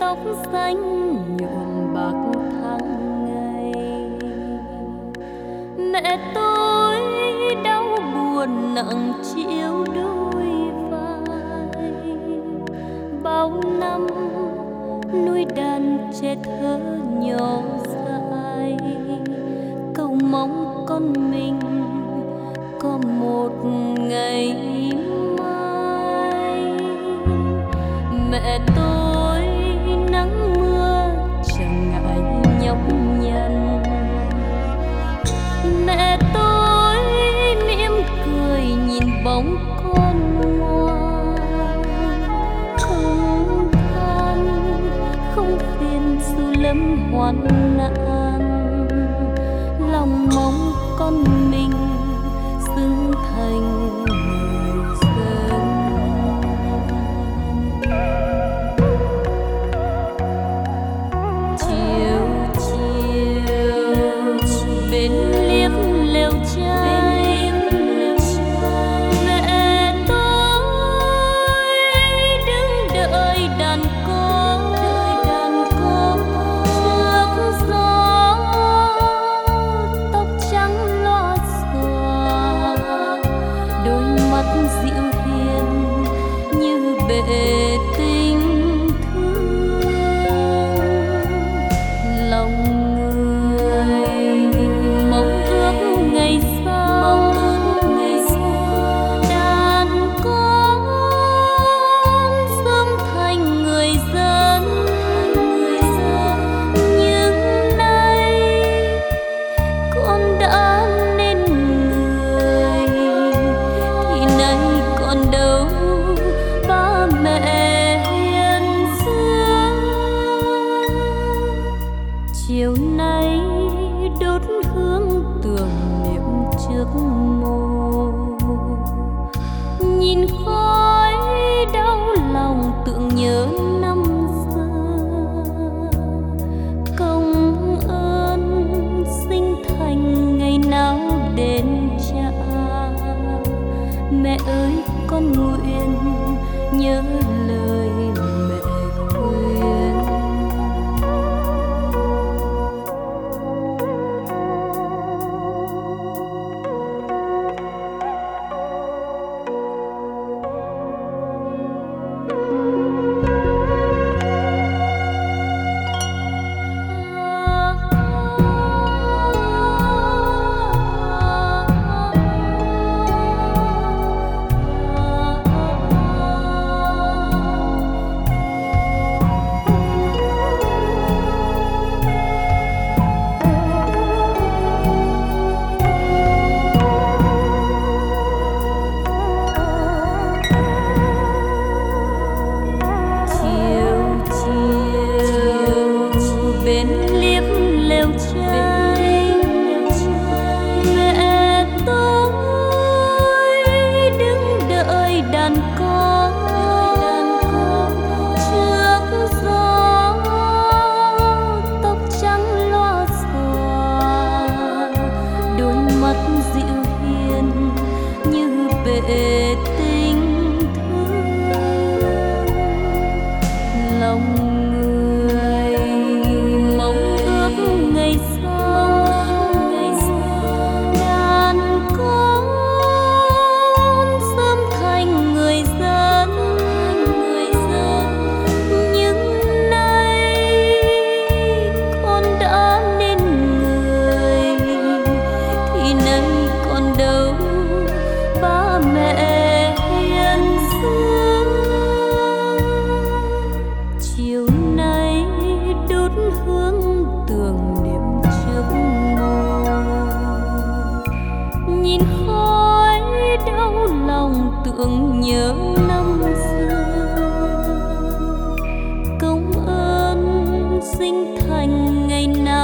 tóc xanh nhuộm bạc tháng ngày. Mẹ tôi đau buồn nặng chịu đôi vai, bao năm nuôi đàn trẻ thơ nhỏ dại, cầu mong con mình có một ngày mai. Mẹ tôi nắng mưa chẳng ngại nhọc nhằn, mẹ tôi mỉm cười nhìn bóng con ngoan, không than không phiền dù lâm hoạn nạn, lòng mong con mình xứng thành người dân. Chiều chiều bên liếp lều trai, mẹ tôi đứng đợi đàn có trước gió, tóc trắng loa xòa, đôi mắt dịu hiền như bể tình thương. Lòng người mong ước ngày sau, đàn con sớm thành người dân. Nhưng nay con đã nên người, thì nay còn đâu ba mẹ hiền xưa. Chiều nay đốt hương tưởng niệm trước mồ, nhìn khói đau lòng tưởng nhớ năm xưa. Công ơn sinh thành ngày nào đến trả, mẹ ơi con nguyện nhớ lời mẹ khuyên. Bên liếp lều trai, mẹ tôi đứng đợi đàn có trước gió, tóc trắng loa xòa, đôi mắt dịu hiền như bể tình thương. Lòng ngày sau, đàn con sớm thành người dân. Nhưng nay con đã nên người, thì nay còn đâu ba mẹ hiền xưa. Chiều nay đốt hương tưởng niệm trước mồ, nhìn khói đau lòng tưởng nhớ năm xưa. Công ơn sinh thành ngày nào